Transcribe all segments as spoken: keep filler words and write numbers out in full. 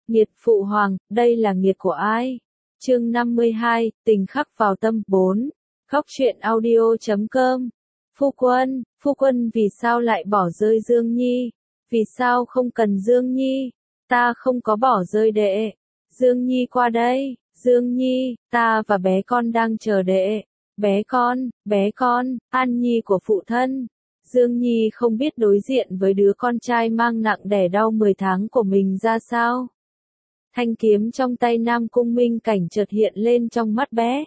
Nghiệt phụ hoàng, đây là nghiệt của ai? Chương năm mươi hai, tình khắc vào tâm. Bốn. Khóc chuyện audio chấm com. Phu quân, phu quân vì sao lại bỏ rơi Dương Nhi? Vì sao không cần Dương Nhi? Ta không có bỏ rơi đệ. Dương Nhi qua đây, Dương Nhi, ta và bé con đang chờ đệ. Bé con, bé con, An Nhi của phụ thân. Dương Nhi không biết đối diện với đứa con trai mang nặng đẻ đau mười tháng của mình ra sao. Thanh kiếm trong tay Nam Cung Minh Cảnh chợt hiện lên trong mắt bé.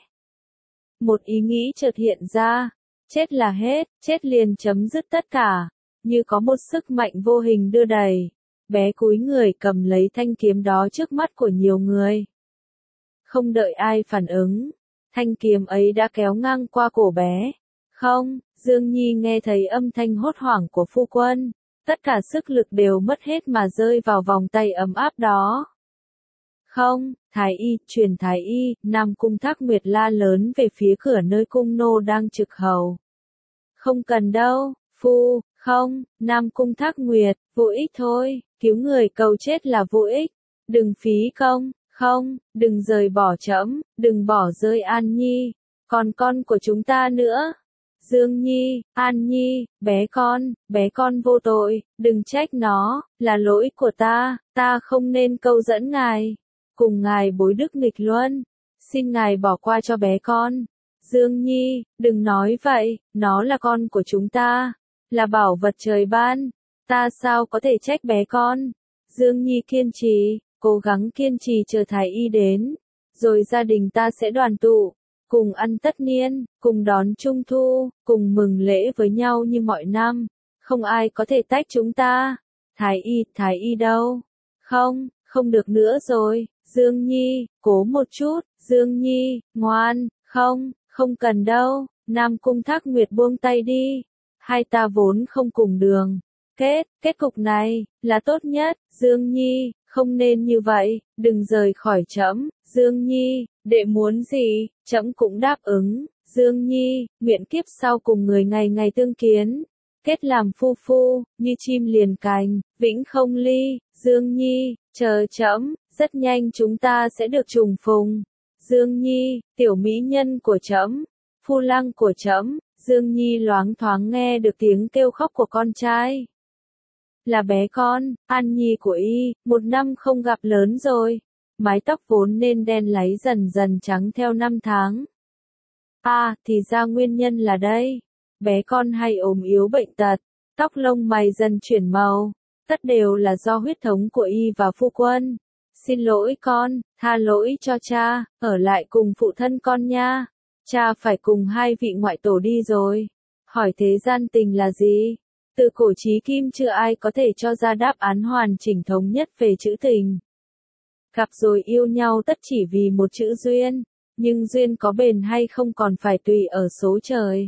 Một ý nghĩ chợt hiện ra, chết là hết, chết liền chấm dứt tất cả, như có một sức mạnh vô hình đưa đẩy. Bé cúi người cầm lấy thanh kiếm đó trước mắt của nhiều người. Không đợi ai phản ứng, thanh kiếm ấy đã kéo ngang qua cổ bé. Không, Dương Nhi nghe thấy âm thanh hốt hoảng của phu quân, tất cả sức lực đều mất hết mà rơi vào vòng tay ấm áp đó. Không, Thái y, truyền Thái y, Nam Cung Thác Nguyệt la lớn về phía cửa nơi cung nô đang trực hầu. Không cần đâu, phu, không, Nam Cung Thác Nguyệt, vô ích thôi, cứu người cầu chết là vô ích, đừng phí công, không, đừng rời bỏ trẫm, đừng bỏ rơi An Nhi, còn con của chúng ta nữa. Dương Nhi, An Nhi, bé con, bé con vô tội, đừng trách nó, là lỗi của ta, ta không nên câu dẫn ngài. Cùng ngài bối đức nghịch luân, xin ngài bỏ qua cho bé con. Dương Nhi, đừng nói vậy, nó là con của chúng ta, là bảo vật trời ban, ta sao có thể trách bé con. Dương Nhi kiên trì, cố gắng kiên trì chờ Thái y đến, rồi gia đình ta sẽ đoàn tụ, cùng ăn tất niên, cùng đón trung thu, cùng mừng lễ với nhau như mọi năm, không ai có thể tách chúng ta. Thái y, Thái y đâu? Không, không được nữa rồi. Dương Nhi, cố một chút, Dương Nhi, ngoan, không, không cần đâu, Nam Cung Thác Nguyệt buông tay đi, hai ta vốn không cùng đường, kết, kết cục này, là tốt nhất, Dương Nhi, không nên như vậy, đừng rời khỏi trẫm, Dương Nhi, đệ muốn gì, trẫm cũng đáp ứng, Dương Nhi, nguyện kiếp sau cùng người ngày ngày tương kiến, kết làm phu phu, như chim liền cành, vĩnh không ly, Dương Nhi, chờ trẫm. Rất nhanh chúng ta sẽ được trùng phùng. Dương Nhi, tiểu mỹ nhân của trẫm, phu lăng của trẫm. Dương Nhi loáng thoáng nghe được tiếng kêu khóc của con trai. Là bé con, An Nhi của y, một năm không gặp lớn rồi. Mái tóc vốn nên đen láy dần dần trắng theo năm tháng. À, thì ra nguyên nhân là đây. Bé con hay ốm yếu bệnh tật, tóc lông mày dần chuyển màu. Tất đều là do huyết thống của y và phu quân. Xin lỗi con, tha lỗi cho cha, ở lại cùng phụ thân con nha. Cha phải cùng hai vị ngoại tổ đi rồi. Hỏi thế gian tình là gì? Từ cổ chí kim chưa ai có thể cho ra đáp án hoàn chỉnh thống nhất về chữ tình. Gặp rồi yêu nhau tất chỉ vì một chữ duyên, nhưng duyên có bền hay không còn phải tùy ở số trời.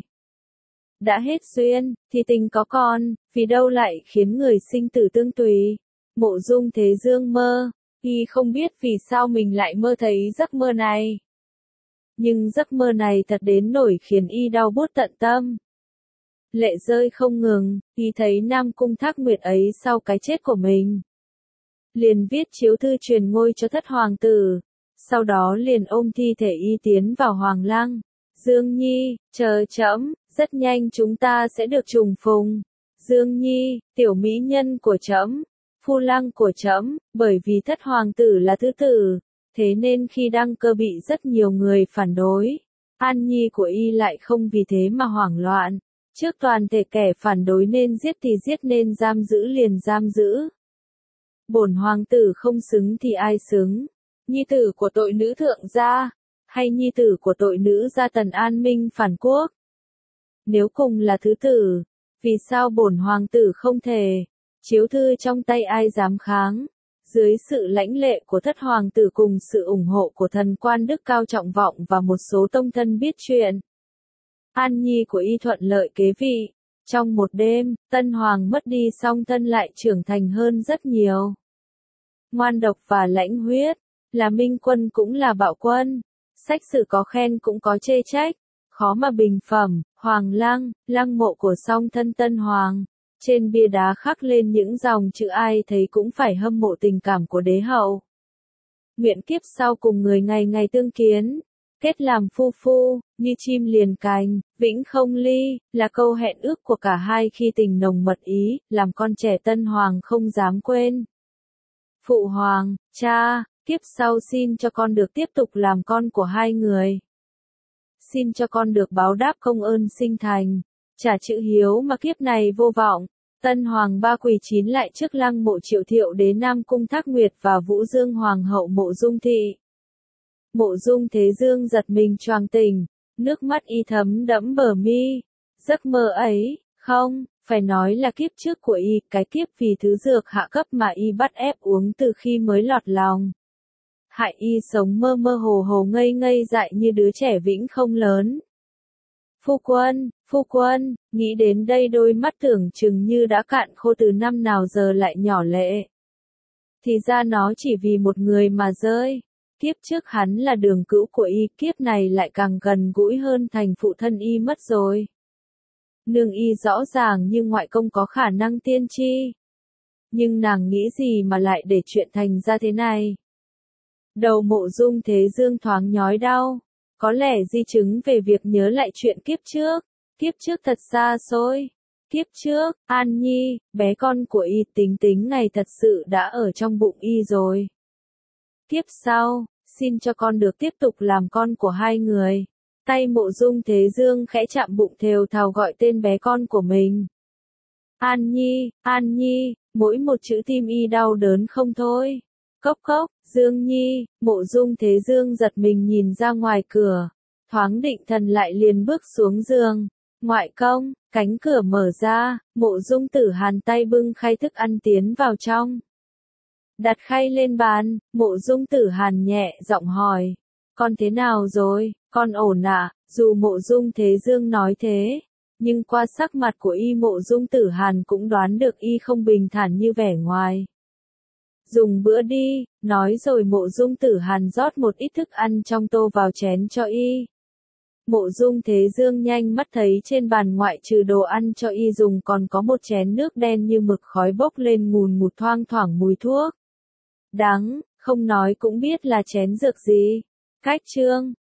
Đã hết duyên, thì tình có còn, vì đâu lại khiến người sinh tử tương tùy. Mộ Dung Thế Dương mơ. Y không biết vì sao mình lại mơ thấy giấc mơ này. Nhưng giấc mơ này thật đến nỗi khiến y đau buốt tận tâm. Lệ rơi không ngừng, y thấy Nam Cung Thác Nguyệt ấy sau cái chết của mình. Liền viết chiếu thư truyền ngôi cho thất hoàng tử. Sau đó liền ôm thi thể y tiến vào hoàng lăng. Dương Nhi, chờ trẫm, rất nhanh chúng ta sẽ được trùng phùng. Dương Nhi, tiểu mỹ nhân của trẫm. Phu lăng của trẫm, bởi vì thất hoàng tử là thứ tử, thế nên khi đăng cơ bị rất nhiều người phản đối. An Nhi của y lại không vì thế mà hoảng loạn. Trước toàn thể kẻ phản đối nên giết thì giết, nên giam giữ liền giam giữ. Bổn hoàng tử không xứng thì ai xứng? Nhi tử của tội nữ thượng gia, hay nhi tử của tội nữ gia Tần An Minh phản quốc? Nếu cùng là thứ tử, vì sao bổn hoàng tử không thể? Chiếu thư trong tay ai dám kháng, dưới sự lãnh lệ của thất hoàng tử cùng sự ủng hộ của thần quan đức cao trọng vọng và một số tông thân biết chuyện. An Nhi của y thuận lợi kế vị, trong một đêm, tân hoàng mất đi song thân lại trưởng thành hơn rất nhiều. Ngoan độc và lãnh huyết, là minh quân cũng là bạo quân, sách sử có khen cũng có chê trách, khó mà bình phẩm. Hoàng lăng, lăng mộ của song thân tân hoàng. Trên bia đá khắc lên những dòng chữ ai thấy cũng phải hâm mộ tình cảm của đế hậu. nguyện kiếp sau cùng người ngày ngày tương kiến, kết làm phu phu, như chim liền cành, vĩnh không ly, là câu hẹn ước của cả hai khi tình nồng mật ý, làm con trẻ Tân Hoàng không dám quên. Phụ hoàng, cha, kiếp sau xin cho con được tiếp tục làm con của hai người. Xin cho con được báo đáp công ơn sinh thành, trả chữ hiếu mà kiếp này vô vọng. Tân Hoàng ba quỳ chín lại trước lăng mộ Triệu Thiệu Đế Nam Cung Thác Nguyệt và Vũ Dương Hoàng hậu Mộ Dung Thị. Mộ Dung Thế Dương giật mình choàng tỉnh, nước mắt y thấm đẫm bờ mi. Giấc mơ ấy, không, phải nói là kiếp trước của y, cái kiếp vì thứ dược hạ cấp mà y bắt ép uống từ khi mới lọt lòng. Hại y sống mơ mơ hồ hồ ngây ngây dại như đứa trẻ vĩnh không lớn. Phu quân, phu quân, nghĩ đến đây đôi mắt tưởng chừng như đã cạn khô từ năm nào giờ lại nhỏ lệ. Thì ra nó chỉ vì một người mà rơi. Kiếp trước hắn là đường cữu của y, kiếp này lại càng gần gũi hơn thành phụ thân y mất rồi. Nương y rõ ràng như ngoại công có khả năng tiên tri. Nhưng nàng nghĩ gì mà lại để chuyện thành ra thế này? Đầu Mộ Dung Thế Dương thoáng nhói đau. Có lẽ di chứng về việc nhớ lại chuyện kiếp trước. Kiếp trước thật xa xôi. Kiếp trước, An Nhi, bé con của y Tính Tính này thật sự đã ở trong bụng y rồi. Kiếp sau, xin cho con được tiếp tục làm con của hai người. Tay Mộ Dung Thế Dương khẽ chạm bụng thều thào gọi tên bé con của mình. An Nhi, An Nhi, mỗi một chữ tim y đau đớn không thôi. Cốc cốc, Dương Nhi, Mộ Dung Thế Dương giật mình nhìn ra ngoài cửa. Thoáng định thần lại liền bước xuống giường. Ngoại công, cánh cửa mở ra, Mộ Dung Tử Hàn tay bưng khay thức ăn tiến vào trong. Đặt khay lên bàn, Mộ Dung Tử Hàn nhẹ giọng hỏi. Con thế nào rồi, con ổn ạ? Dù Mộ Dung Thế Dương nói thế, nhưng qua sắc mặt của y Mộ Dung Tử Hàn cũng đoán được y không bình thản như vẻ ngoài. Dùng bữa đi, nói rồi Mộ Dung Tử Hàn rót một ít thức ăn trong tô vào chén cho y. Mộ Dung Thế Dương nhanh mắt thấy trên bàn ngoại trừ đồ ăn cho y dùng còn có một chén nước đen như mực khói bốc lên ngùn ngụt thoang thoảng mùi thuốc. Đắng, không nói cũng biết là chén dược gì. Cách chương